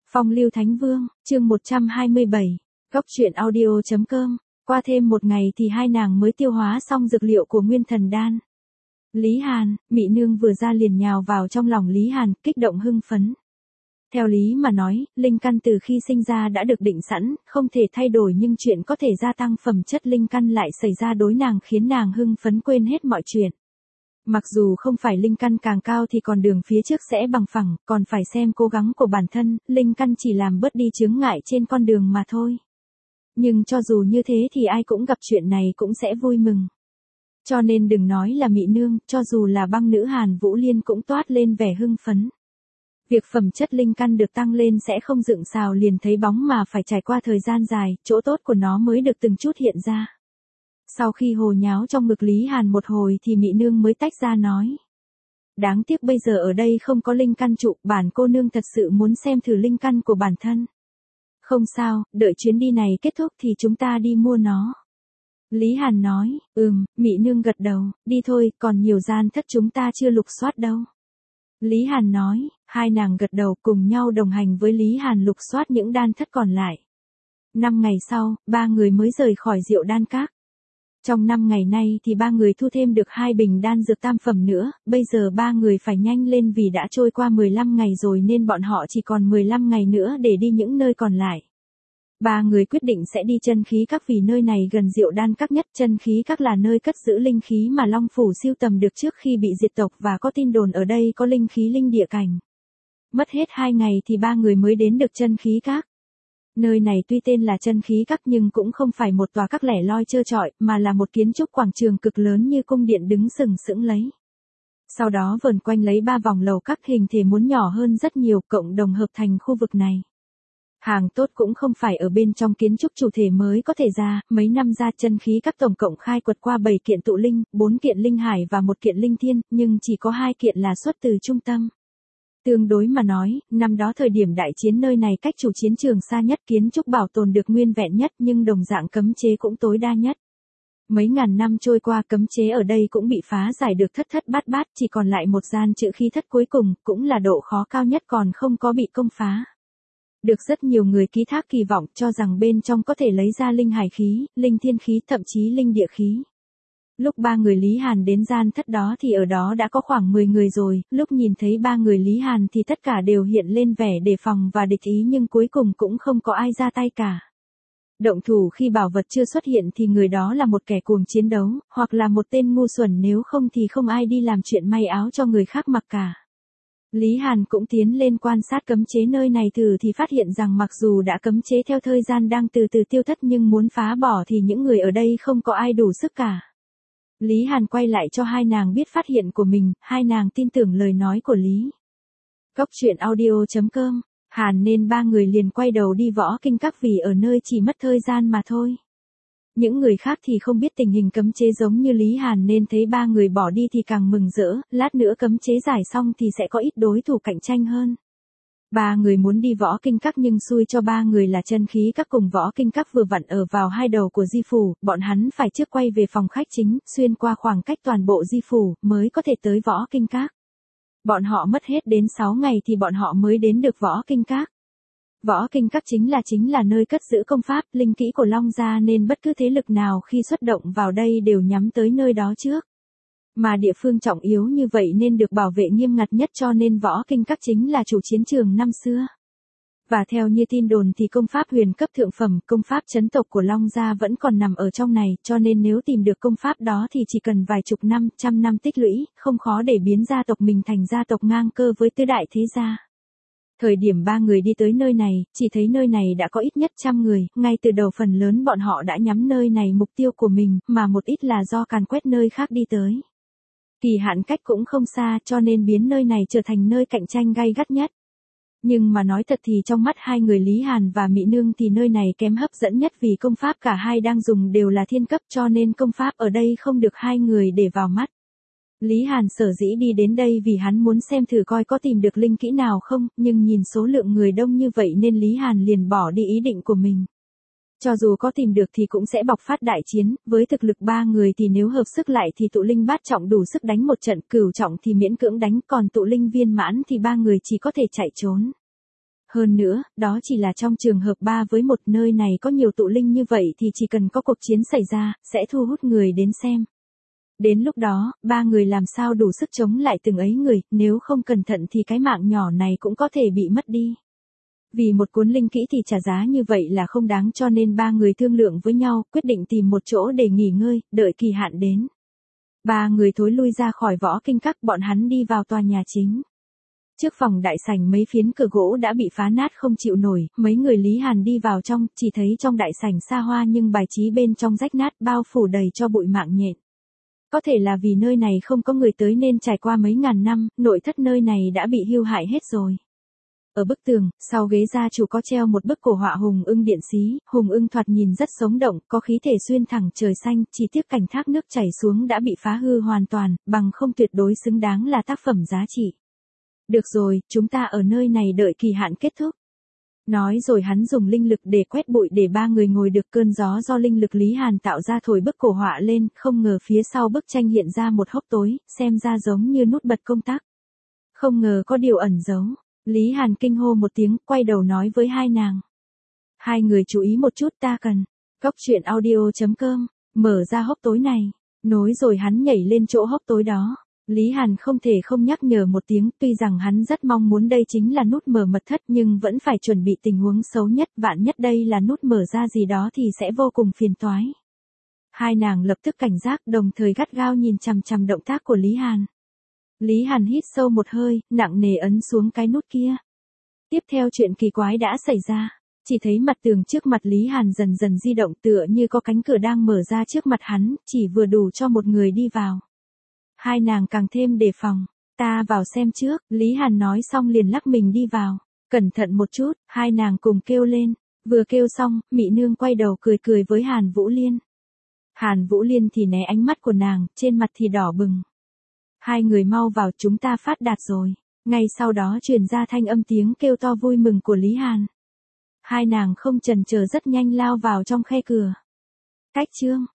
Phong lưu Thánh Vương, chương 127, góc truyện audio.com, qua thêm một ngày thì hai nàng mới tiêu hóa xong dược liệu của Nguyên Thần Đan. Lý Hàn, Mị Nương vừa ra liền nhào vào trong lòng Lý Hàn, kích động hưng phấn. Theo lý mà nói, linh căn từ khi sinh ra đã được định sẵn, không thể thay đổi nhưng chuyện có thể gia tăng phẩm chất linh căn lại xảy ra đối nàng khiến nàng hưng phấn quên hết mọi chuyện. Mặc dù không phải linh căn càng cao thì con đường phía trước sẽ bằng phẳng, còn phải xem cố gắng của bản thân, linh căn chỉ làm bớt đi chướng ngại trên con đường mà thôi. Nhưng cho dù như thế thì ai cũng gặp chuyện này cũng sẽ vui mừng. Cho nên đừng nói là Mị Nương, cho dù là băng nữ Hàn Vũ Liên cũng toát lên vẻ hưng phấn. Việc phẩm chất linh căn được tăng lên sẽ không dựng xào liền thấy bóng mà phải trải qua thời gian dài, chỗ tốt của nó mới được từng chút hiện ra. Sau khi hồ nháo trong ngực Lý Hàn một hồi thì Mị Nương mới tách ra nói. Đáng tiếc bây giờ ở đây không có linh căn trụ, bản cô nương thật sự muốn xem thử linh căn của bản thân. Không sao, đợi chuyến đi này kết thúc thì chúng ta đi mua nó. Lý Hàn nói, Mị Nương gật đầu, đi thôi, còn nhiều gian thất chúng ta chưa lục soát đâu. Lý Hàn nói, hai nàng gật đầu cùng nhau đồng hành với Lý Hàn lục soát những đan thất còn lại. 5 ngày sau, ba người mới rời khỏi Diệu Đan Các. Trong 5 ngày nay thì ba người thu thêm được 2 bình đan dược tam phẩm nữa, bây giờ ba người phải nhanh lên vì đã trôi qua 15 ngày rồi nên bọn họ chỉ còn 15 ngày nữa để đi những nơi còn lại. Ba người quyết định sẽ đi Chân Khí Các vì nơi này gần Diệu Đan Các nhất. Chân Khí Các là nơi cất giữ linh khí mà Long Phủ sưu tầm được trước khi bị diệt tộc và có tin đồn ở đây có linh khí linh địa cảnh. Mất hết 2 ngày thì ba người mới đến được Chân Khí Các. Nơi này tuy tên là Chân Khí Các nhưng cũng không phải một tòa các lẻ loi trơ trọi mà là một kiến trúc quảng trường cực lớn như cung điện đứng sừng sững lấy. Sau đó vờn quanh lấy 3 vòng lầu các hình thể muốn nhỏ hơn rất nhiều cộng đồng hợp thành khu vực này. Hàng tốt cũng không phải ở bên trong kiến trúc chủ thể mới có thể ra, mấy năm ra Chân Khí Các tổng cộng khai quật qua 7 kiện tụ linh, 4 kiện linh hải và 1 kiện linh thiên, nhưng chỉ có 2 kiện là xuất từ trung tâm. Tương đối mà nói, năm đó thời điểm đại chiến nơi này cách chủ chiến trường xa nhất, kiến trúc bảo tồn được nguyên vẹn nhất nhưng đồng dạng cấm chế cũng tối đa nhất. Mấy ngàn năm trôi qua cấm chế ở đây cũng bị phá giải được thất thất bát bát, chỉ còn lại một gian trự khí thất cuối cùng, cũng là độ khó cao nhất còn không có bị công phá. Được rất nhiều người ký thác kỳ vọng cho rằng bên trong có thể lấy ra linh hải khí, linh thiên khí, thậm chí linh địa khí. Lúc ba người Lý Hàn đến gian thất đó thì ở đó đã có khoảng 10 người rồi, lúc nhìn thấy ba người Lý Hàn thì tất cả đều hiện lên vẻ đề phòng và địch ý nhưng cuối cùng cũng không có ai ra tay cả. Động thủ khi bảo vật chưa xuất hiện thì người đó là một kẻ cuồng chiến đấu, hoặc là một tên ngu xuẩn, nếu không thì không ai đi làm chuyện may áo cho người khác mặc cả. Lý Hàn cũng tiến lên quan sát cấm chế nơi này thử thì phát hiện rằng mặc dù đã cấm chế theo thời gian đang từ từ tiêu thất nhưng muốn phá bỏ thì những người ở đây không có ai đủ sức cả. Lý Hàn quay lại cho hai nàng biết phát hiện của mình, hai nàng tin tưởng lời nói của Lý. Góc truyện audio.com, Hàn nên ba người liền quay đầu đi Võ Kinh Các vì ở nơi chỉ mất thời gian mà thôi. Những người khác thì không biết tình hình cấm chế giống như Lý Hàn nên thấy ba người bỏ đi thì càng mừng rỡ, lát nữa cấm chế giải xong thì sẽ có ít đối thủ cạnh tranh hơn. Ba người muốn đi Võ Kinh Các nhưng xui cho ba người là Chân Khí Các cùng Võ Kinh Các vừa vặn ở vào hai đầu của Di Phủ, bọn hắn phải trước quay về phòng khách chính, xuyên qua khoảng cách toàn bộ Di Phủ, mới có thể tới Võ Kinh Các. Bọn họ mất hết đến 6 ngày thì bọn họ mới đến được Võ Kinh Các. Võ Kinh Các chính là nơi cất giữ công pháp, linh kỹ của Long gia nên bất cứ thế lực nào khi xuất động vào đây đều nhắm tới nơi đó trước. Mà địa phương trọng yếu như vậy nên được bảo vệ nghiêm ngặt nhất cho nên Võ Kinh Các chính là chủ chiến trường năm xưa. Và theo như tin đồn thì công pháp huyền cấp thượng phẩm, công pháp chấn tộc của Long gia vẫn còn nằm ở trong này, cho nên nếu tìm được công pháp đó thì chỉ cần vài chục năm, trăm năm tích lũy, không khó để biến gia tộc mình thành gia tộc ngang cơ với tứ đại thế gia. Thời điểm ba người đi tới nơi này, chỉ thấy nơi này đã có ít nhất 100 người, ngay từ đầu phần lớn bọn họ đã nhắm nơi này mục tiêu của mình, mà một ít là do càn quét nơi khác đi tới. Kỳ hạn cách cũng không xa cho nên biến nơi này trở thành nơi cạnh tranh gay gắt nhất. Nhưng mà nói thật thì trong mắt hai người Lý Hàn và Mị Nương thì nơi này kém hấp dẫn nhất vì công pháp cả hai đang dùng đều là thiên cấp cho nên công pháp ở đây không được hai người để vào mắt. Lý Hàn sở dĩ đi đến đây vì hắn muốn xem thử coi có tìm được linh kỹ nào không, nhưng nhìn số lượng người đông như vậy nên Lý Hàn liền bỏ đi ý định của mình. Cho dù có tìm được thì cũng sẽ bộc phát đại chiến, với thực lực ba người thì nếu hợp sức lại thì tụ linh bát trọng đủ sức đánh một trận, cửu trọng thì miễn cưỡng đánh, còn tụ linh viên mãn thì ba người chỉ có thể chạy trốn. Hơn nữa, đó chỉ là trong trường hợp 3 với 1, nơi này có nhiều tụ linh như vậy thì chỉ cần có cuộc chiến xảy ra, sẽ thu hút người đến xem. Đến lúc đó, 3 người làm sao đủ sức chống lại từng ấy người, nếu không cẩn thận thì cái mạng nhỏ này cũng có thể bị mất đi. Vì một cuốn linh kỹ thì trả giá như vậy là không đáng, cho nên 3 người thương lượng với nhau, quyết định tìm một chỗ để nghỉ ngơi, đợi kỳ hạn đến. 3 người thối lui ra khỏi võ kinh các, bọn hắn đi vào tòa nhà chính. Trước phòng đại sảnh mấy phiến cửa gỗ đã bị phá nát không chịu nổi, mấy người Lý Hàn đi vào trong, chỉ thấy trong đại sảnh xa hoa nhưng bài trí bên trong rách nát, bao phủ đầy cho bụi mạng nhện. Có thể là vì nơi này không có người tới nên trải qua mấy ngàn năm, nội thất nơi này đã bị hư hại hết rồi. Ở bức tường, sau ghế gia chủ có treo một bức cổ họa hùng ưng điện xí, hùng ưng thoạt nhìn rất sống động, có khí thể xuyên thẳng trời xanh, chỉ tiếc cảnh thác nước chảy xuống đã bị phá hư hoàn toàn, bằng không tuyệt đối xứng đáng là tác phẩm giá trị. Được rồi, chúng ta ở nơi này đợi kỳ hạn kết thúc. Nói rồi hắn dùng linh lực để quét bụi để 3 người ngồi được. Cơn gió do linh lực Lý Hàn tạo ra thổi bức cổ họa lên, không ngờ phía sau bức tranh hiện ra một hốc tối, xem ra giống như nút bật công tắc. Không ngờ có điều ẩn giấu. Lý Hàn kinh hô một tiếng, quay đầu nói với hai nàng. Hai người chú ý một chút, ta cần. Góc truyện audio.com, mở ra hốc tối này. Nói rồi hắn nhảy lên chỗ hốc tối đó. Lý Hàn không thể không nhắc nhở một tiếng, tuy rằng hắn rất mong muốn đây chính là nút mở mật thất nhưng vẫn phải chuẩn bị tình huống xấu nhất, vạn nhất đây là nút mở ra gì đó thì sẽ vô cùng phiền toái. Hai nàng lập tức cảnh giác, đồng thời gắt gao nhìn chằm chằm động tác của Lý Hàn. Lý Hàn hít sâu một hơi, nặng nề ấn xuống cái nút kia. Tiếp theo chuyện kỳ quái đã xảy ra. Chỉ thấy mặt tường trước mặt Lý Hàn dần dần di động, tựa như có cánh cửa đang mở ra trước mặt hắn, chỉ vừa đủ cho một người đi vào. Hai nàng càng thêm đề phòng. Ta vào xem trước, Lý Hàn nói xong liền lắc mình đi vào. Cẩn thận một chút, hai nàng cùng kêu lên. Vừa kêu xong, Mị Nương quay đầu cười cười với Hàn Vũ Liên. Hàn Vũ Liên thì né ánh mắt của nàng, trên mặt thì đỏ bừng. Hai người mau vào, chúng ta phát đạt rồi. Ngay sau đó truyền ra thanh âm tiếng kêu to vui mừng của Lý Hàn. Hai nàng không chần chờ rất nhanh lao vào trong khe cửa. Cách chương